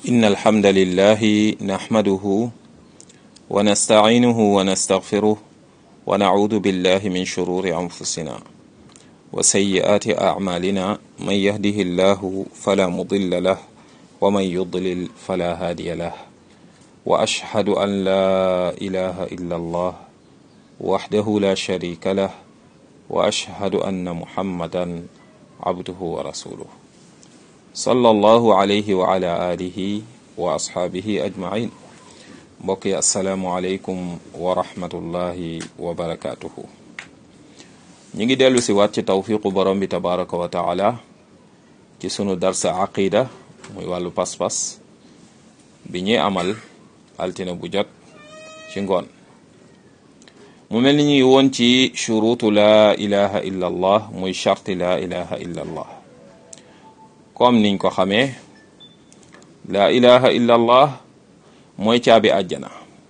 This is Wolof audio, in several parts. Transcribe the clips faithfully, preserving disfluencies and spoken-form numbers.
إن الحمد لله نحمده ونستعينه ونستغفره ونعوذ بالله من شرور أنفسنا وسيئات أعمالنا من يهده الله فلا مضل له ومن يضلل فلا هادي له وأشهد أن لا إله إلا الله وحده لا شريك له وأشهد أن محمدا عبده ورسوله صلى الله عليه وعلى آله وأصحابه أجمعين بقي السلام عليكم ورحمة الله وبركاته نيجي دلو سوات توفيق برم تبارك وتعالى ci sunu darsa aqida muy wàllu pas-pas bi ñuy amal altine bu jot ci ngoon mu mel ni ñuy woon ci shurutu la ilaha illa allah muy sharti la ilaha illa allah comme niñ ko xamee la ilaha illa allah mooy caabi àjjana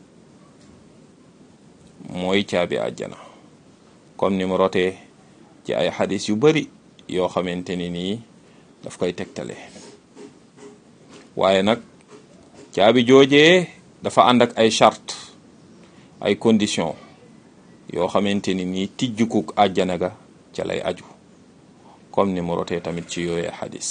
mooy caabi àjjana comme ni mu rotee ci ay xadis yu bari yoo xamante ni nii daf koy tegtale waaye nag caabi joojee dafa ànd ak ay charte ay condition yoo xamante ni nii tijjukuk àjjana ga ca lay aju comme ni mu rotee tamit ci yooyee xadis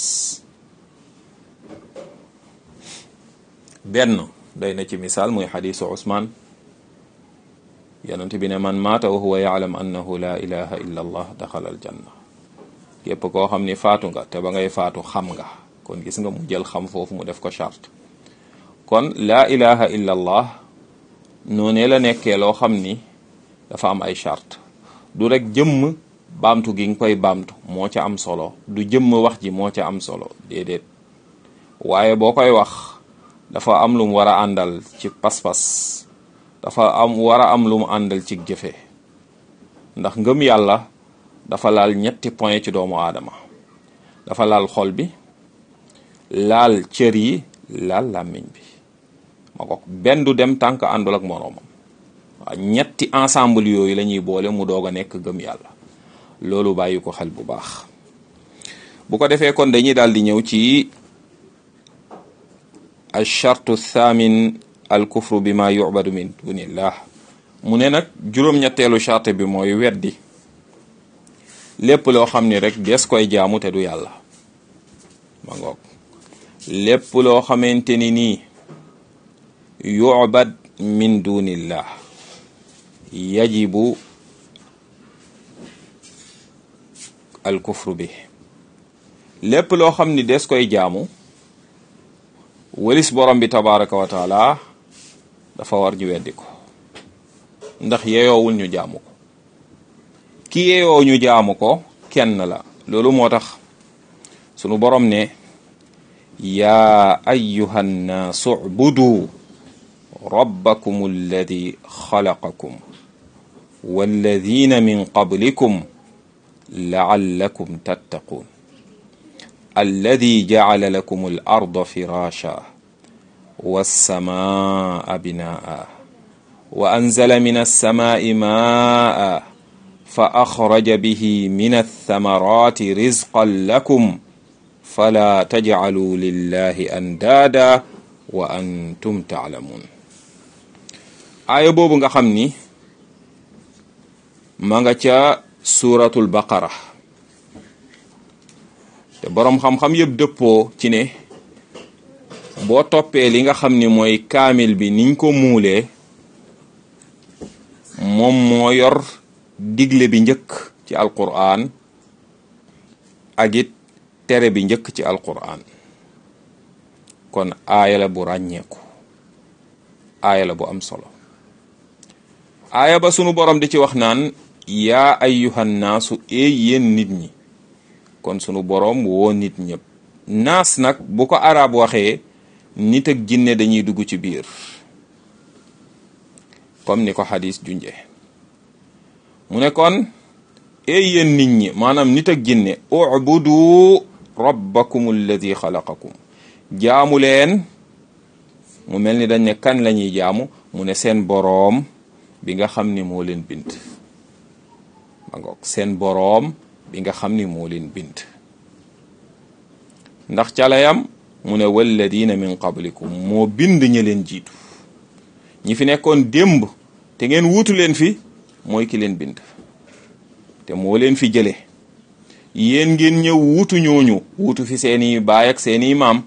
benn doy na ci misaal muy xadisu Usmaan yonent bi ne man maata wa huwa ya'lam annahu la ilaha illa allah daxala al janna képp koo xam ni faatu nga te ba ngay faatu xam nga kon gis nga mu jël xam foofu mu def ko charte kon la ilaha illa allah noonee la nekkee loo xam ni dafa am ay charte du rek jëmm baamtu gi nga koy baamtu moo ca am solo du jëmm wax ji moo ca am solo déedéet waaye boo koy wax dafa am lu mu war a àndal ci pas-pas dafa am war a am lu mu àndal ci jëfe ndax ngëm yàlla dafa laal ñetti point ci doomu aadama dafa laal xol bi laal cër yi laal làmmiñ bi ma ko benn du dem tànk àndul ak moroomam waaw ñetti ensemble yooyu la ñuy boole mu doog a nekk gëm yàlla loolu bàyyi ko xel bu baax bu ko defee kon dañuy daal di ñëw ci al chartu thamin al kufru bi ma yu'badu min dunillah mu ne nag juróom-ñetteelu charte bi mooy weddi lépp loo xam ni rek des koy jaamu te du yàlla ma ngoog lépp loo xamante ni nii yu'bad min dunillah yajibu al kufru bi lépp loo xam ni des koy jaamu walis borom bi tabaraka wa taala dafa war ñu weddi ko ndax yeyoowul ñu jaamu ko ki yeyoo ñu jaamu ko kenn la loolu moo tax sunu borom ne yaa ayyuhan naasu ubudu rabbakum alladi xalaqakum walladina min qablikum la'allakum tattaqun alladi ja'ala lakum al-arda firasha was-samaa binaa wa anzala mina as-samaa'i maa'an fa axraja bihi mina ath-thamaraati rizqan lakum fala taj'aluu lillahi andaada wa antum ta'lamuun aaya boobu nga xam ni ma nga ca suuratul baqara te boroom xam-xam yëpp dëppoo ci ne boo toppee li nga xam ni mooy kaamil bi niñ ko muulee moom moo yor digle bi njëkk ci alquran ak it tere bi njëkk ci alquran kon aaya la bu ràññeeku aaya la bu am solo aaya ba sunu borom di ci wax naan yaa ayyuhan naasu eey yéen nit ñi kon sunu borom woo nit ñëpp naas nag bu ko arab waxee nit ak jinne dañuy dugg ci biir comme ni ko xadis junje mu ne kon ey yéen nit ñi maanaam nit ak jinne ubudu rabbakum alladi xalaqakum jaamu leen mu mel ni dañ ne kan la ñuy jaamu mu ne seen boroom bi nga xam ni moo leen bind ma ngoog seen boroom bi nga xam ni moo leen bind ndax calayam mu ne walladina min qablikum moo bind ñi leen jiitu ñi fi nekkoon démb te ngeen wuutu leen fi mooy ki leen bind te moo leen fi jële yéen ngeen ñëw wuutu ñooñu wuutu fi seeni baay ak seeni maam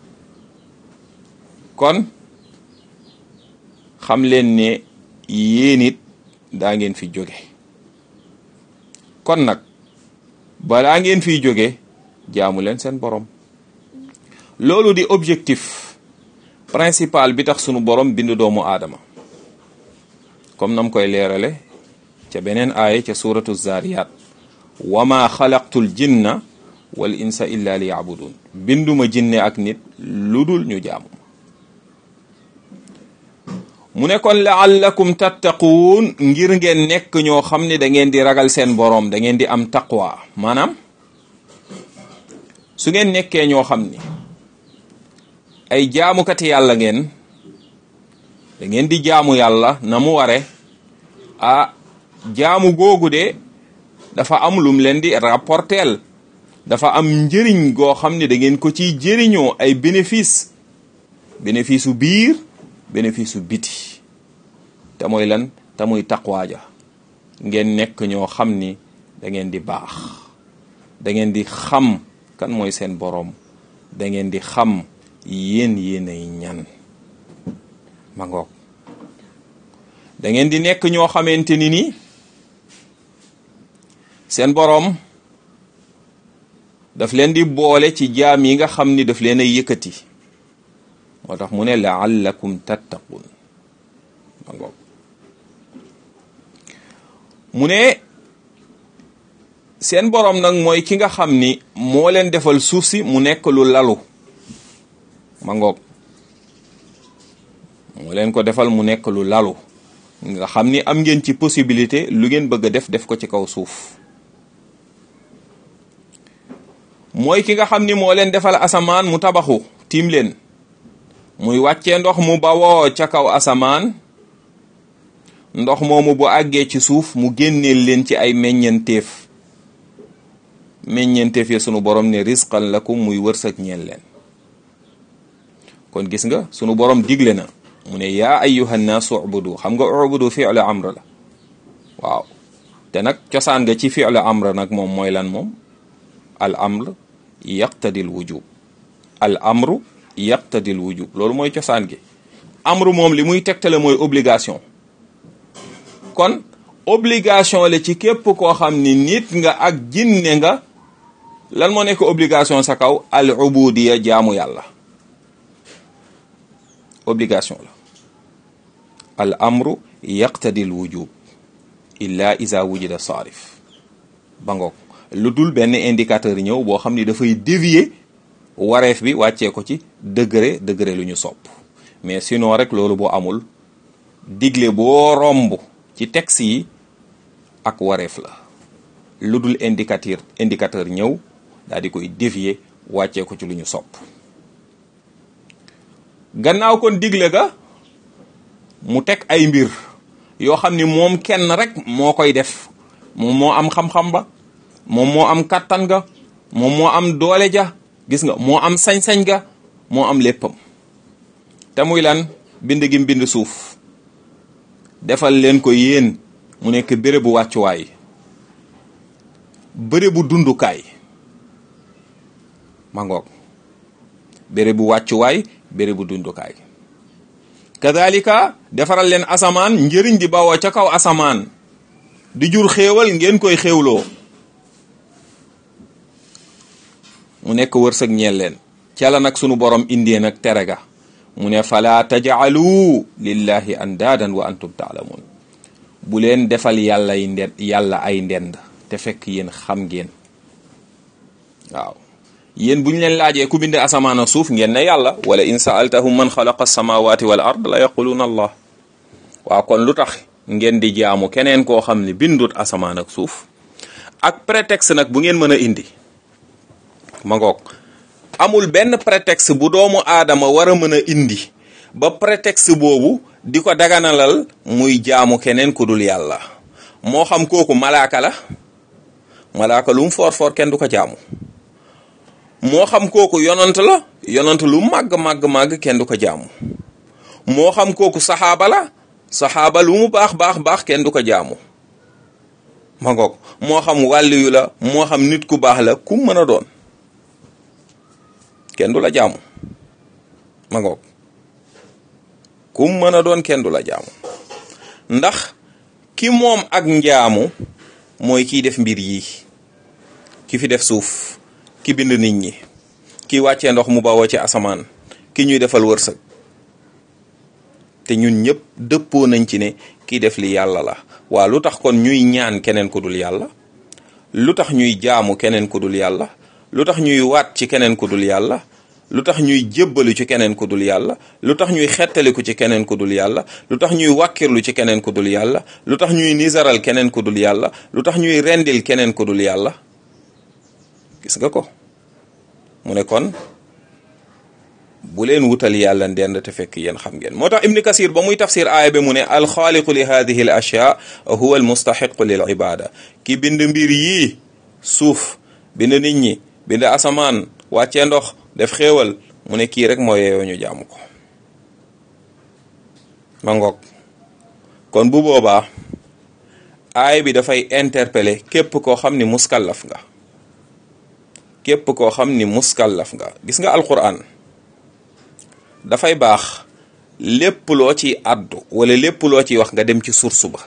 kon xam leen ne yéen it daa ngeen fi jóge kon nag balaa ngeen fiy jóge jaamu leen seen borom loolu di objectif principal bi tax sunu borom bind doomu aadama comme nam koy leerale ca beneen aaya ca suratu zariyat wa ma xalaqtul jinna wal insa illa li yabudun binduma jinne ak nit lu dul ñu jaamu mu ne kon laallakum tattaquun ngir ngeen nekk ñoo xam ne da ngeen di ragal seen boroom da ngeen di am taqwa maanaam su ngeen nekkee ñoo xam ni ay jaamukati yàlla ngeen da ngeen di jaamu yàlla na mu ware ah jaamu googu de dafa am lum leen di rapporteel dafa am njëriñ goo xam ne da ngeen ko ciy jëriñoo ay bénéfice bénéfice u biir bénéfice u biti te mooy lan te muy taqwaaja ngeen nekk ñoo xam ni da ngeen di baax da ngeen di xam kan mooy seen boroom da ngeen di xam yéen yéenay ñan ma ngoog da ngeen di nekk ñoo xamante ni ni seen boroom daf leen di boole ci jaam yi nga xam ni daf leen ay yëkkati moo tax mu ne laallakum tattaqun ma ngoog mu ne seen boroom nag mooy ki nga xam ni moo leen defal suuf si mu nekk lu lalu ma ngoog moo leen ko defal mu nekk lu lalu nga xam ni am ngeen ci possibilité lu ngeen bëgg a def def ko ci kaw suuf mooy ki nga xam ni moo leen defal asamaan mu tabaxu tiim leen muy wàccee ndox mu bawoo ca kaw asamaan ndox moomu bu àggee ci suuf mu génneel leen ci ay meññenteef meññenteef ya sunu borom ne risqan lakum muy wërsëg ñeel leen kon gis nga sunu borom digle na mu ne yaa ayyuhan naasu ubudu xam nga ubudu fi'lu amr la waaw te nag cosaan nga ci fi'lu amr nag moom mooy lan moom al amr yaqtadi al wujub al amru yaqtadi al wujub loolu mooy cosaan gi amru moom li muy tegtale mooy obligation kon obligation la ci képp koo xam ni nit nga ak jinne nga lan moo nekk obligation sa kaw al ubudiya jaamu yàlla obligation la al amru yaqtadi al wujub illa iza wujida saarif ba ngoog lu dul benn indicateur ñëw boo xam ni dafay dévier wareef bi wàccee ko ci degré degré lu ñu sopp mais sinon rek loolu boo amul digle boo romb ci texte yi ak wareef la lu dul indicateur indicateur ñëw daal di koy dévier wàccee ko ci lu ñu sopp gannaaw kon digle ga mu teg ay mbir yoo xam ni moom kenn rek moo koy def moom moo am xam-xam ba moom moo am kattan ga moom moo am doole ja gis nga moo am sañ-sañ ga moo am léppam te muy lan bind gi bind suuf defal leen ko yéen mu nekk bérébu wàccuwaay bérébu dundukaay ma ngoog bérébu wàccuwaay bérébu dundukaay kadalika defaral leen asamaan njëriñ di bawoo ca kaw asamaan di jur xéewal ngeen koy xéewloo mu nekk wërsëg ñeel leen ca la nag sunu borom indee nag tere ga mu ne fala taj'alu lillahi andaadan wa antum ta'lamun bu leen defal yàlla ay ndend yàlla ay ndend te fekk yéen xam ngeen waaw yéen bu ñu leen laajee ku bind asamaan ak suuf ngeen ne yàlla wala in sa'altahum man xalaqa as-samawati wal ard la yaquluna allah waaw kon lu tax ngeen di jaamu keneen koo xam ne bindut asamaan ak suuf ak prétexte nag bu ngeen mën a indi ma ngoog amul benn prétexte bu doomu aadama war a mën a indi ba prétexte boobu di ko daganalal muy jaamu keneen ku dul yàlla moo xam kooku malaaka la malaaka lu mu foor foor kenn du ko jaamu moo xam kooku yonant la yonant lu màgg màgg màgg kenn du ko jaamu moo xam kooku saxaaba la saxaaba lu mu baax baax baax kenn du ko jaamu ma ngoog moo xam wàlliyu la moo xam nit ku baax la ku mën a doon kenn du la jaamu ma ngoog ku mën a doon kenn du la jaamu ndax ki moom ak njaamu mooy kiy def mbir yi ki fi def suuf ki bind nit ñi ki wàccee ndox mu bawoo ci asamaan ki ñuy defal wërsëg te ñun ñëpp dëppoo nañ ci ne kii def li yàlla la waa lu tax kon ñuy ñaan keneen ku dul yàlla lu tax ñuy jaamu keneen ku dul yàlla lu tax ñuy waat ci keneen ku dul yàlla lu tax ñuy jébbalu ci keneen ku dul yàlla lu tax ñuy xettaliku ci keneen ku dul yàlla lu tax ñuy wàkkirlu ci keneen ku dul yàlla lu tax ñuy nisaral keneen ku dul yàlla lu tax ñuy rendil keneen ku dul yàlla gis nga ko mu ne kon bu leen wutal yàlla ndend te fekk yéen xam ngeen moo tax ibni kasir ba muy tafsir aaya bi mu ne alxaaliqu li hadihi al ashya huwa al mustaxiqu lil ibada ki bind mbir yii suuf bind nit ñi bind asamaan wàccee ndox def xéewal mu ne kii rek moo yeeyoo ñu jaamu ko ma ngoog kon bu boobaa aaya bi dafay interpeller képp koo xam ni muskallaf nga képp koo xam ni muskallaf nga gis nga alquran dafay baax lépp loo ci àddu wala lépp loo ciy wax nga dem ci source ba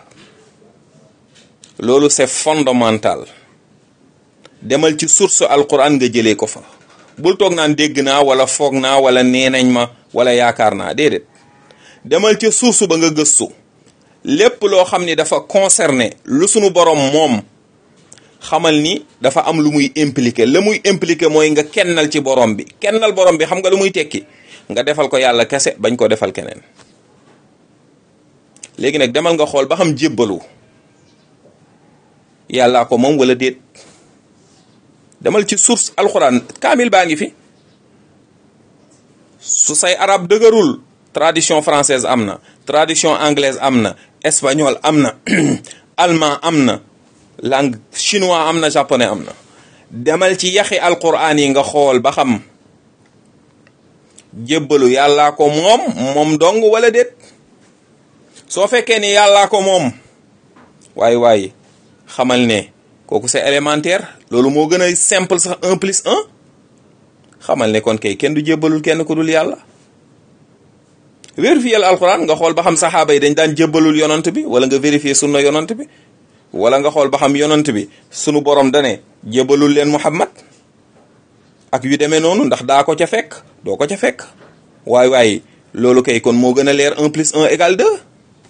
loolu c'est fondamental demal ci source alquran nga jëlee ko fa bul toog naan dégg naa wala foog naa wala nee nañ ma wala yaakaar naa déedéet demal ca source ba nga gëstu lépp loo xam ni dafa concerné lu sunu borom moom xamal ni dafa am lu muy impliqué la muy impliqué mooy nga kennal ci borom bi kennal borom bi xam nga lu muy tekki nga defal ko yàlla kese bañ ko defal keneen léegi nag demal nga xool ba xam jébbalu yàllaa ko moom wala déet demal ci source alxuraan kaamil baa ngi fi su say arab dëgërul tradition française am na tradition anglaise am na espagnol am na allemand am na langue chinois am na japonais am na demal ci yaxi alquran yi nga xool ba xam jébbalu yàllaa ko moom moom dong wala déet soo fekkee ni yàllaa ko moom waaye waaye xamal ne kooku c'est élémentaire loolu moo gën a simple sax un plus un xamal ne kon kay kenn du jébbalul kenn ku dul yàlla vérifier alquran nga xool ba xam saxaaba yi dañ daan jébbalul yonant bi wala nga vérifier sunna yonant bi wala nga xool ba xam yonant bi sunu borom dane jébbalul leen Muhammad ak yu demee noonu ndax daa ko ca fekk doo ko ca fekk waay waay loolu kay kon moo gën a leer un plus un égale deux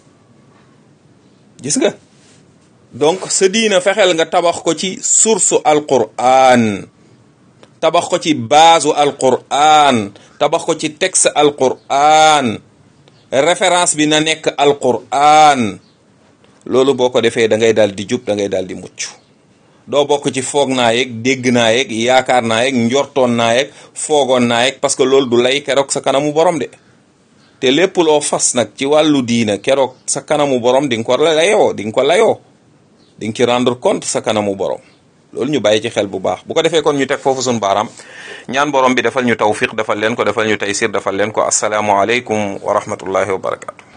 gis nga donc sa diina fexeel nga tabax ko ci source alquran tabax ko ci base alquran tabax ko ci texte alquran référence bi na nekk alquran loolu boo ko defee da ngay daal di jub da ngay daal di mucc doo bokk ci foog naa yeeg dégg naa yeeg yaakaar naa yeeg njortoon naa yeeg foogoon naa yeeg parce que loolu du lay keroog sa kanamu borom de te lépp loo fas nag ci wàllu diina keroog sa kanamu borom di nga ko layoo di nga ko layoo di nga ci rendre compte sa kanamu borom loolu ñu bàyyi ci xel bu baax bu ko defee kon ñu teg foofu suñu baaraam ñaan borom bi defal ñu tawfiq defal leen ko defal ñu taysir defal leen ko asalaamualeykum wa rahmatullahi wa barakatu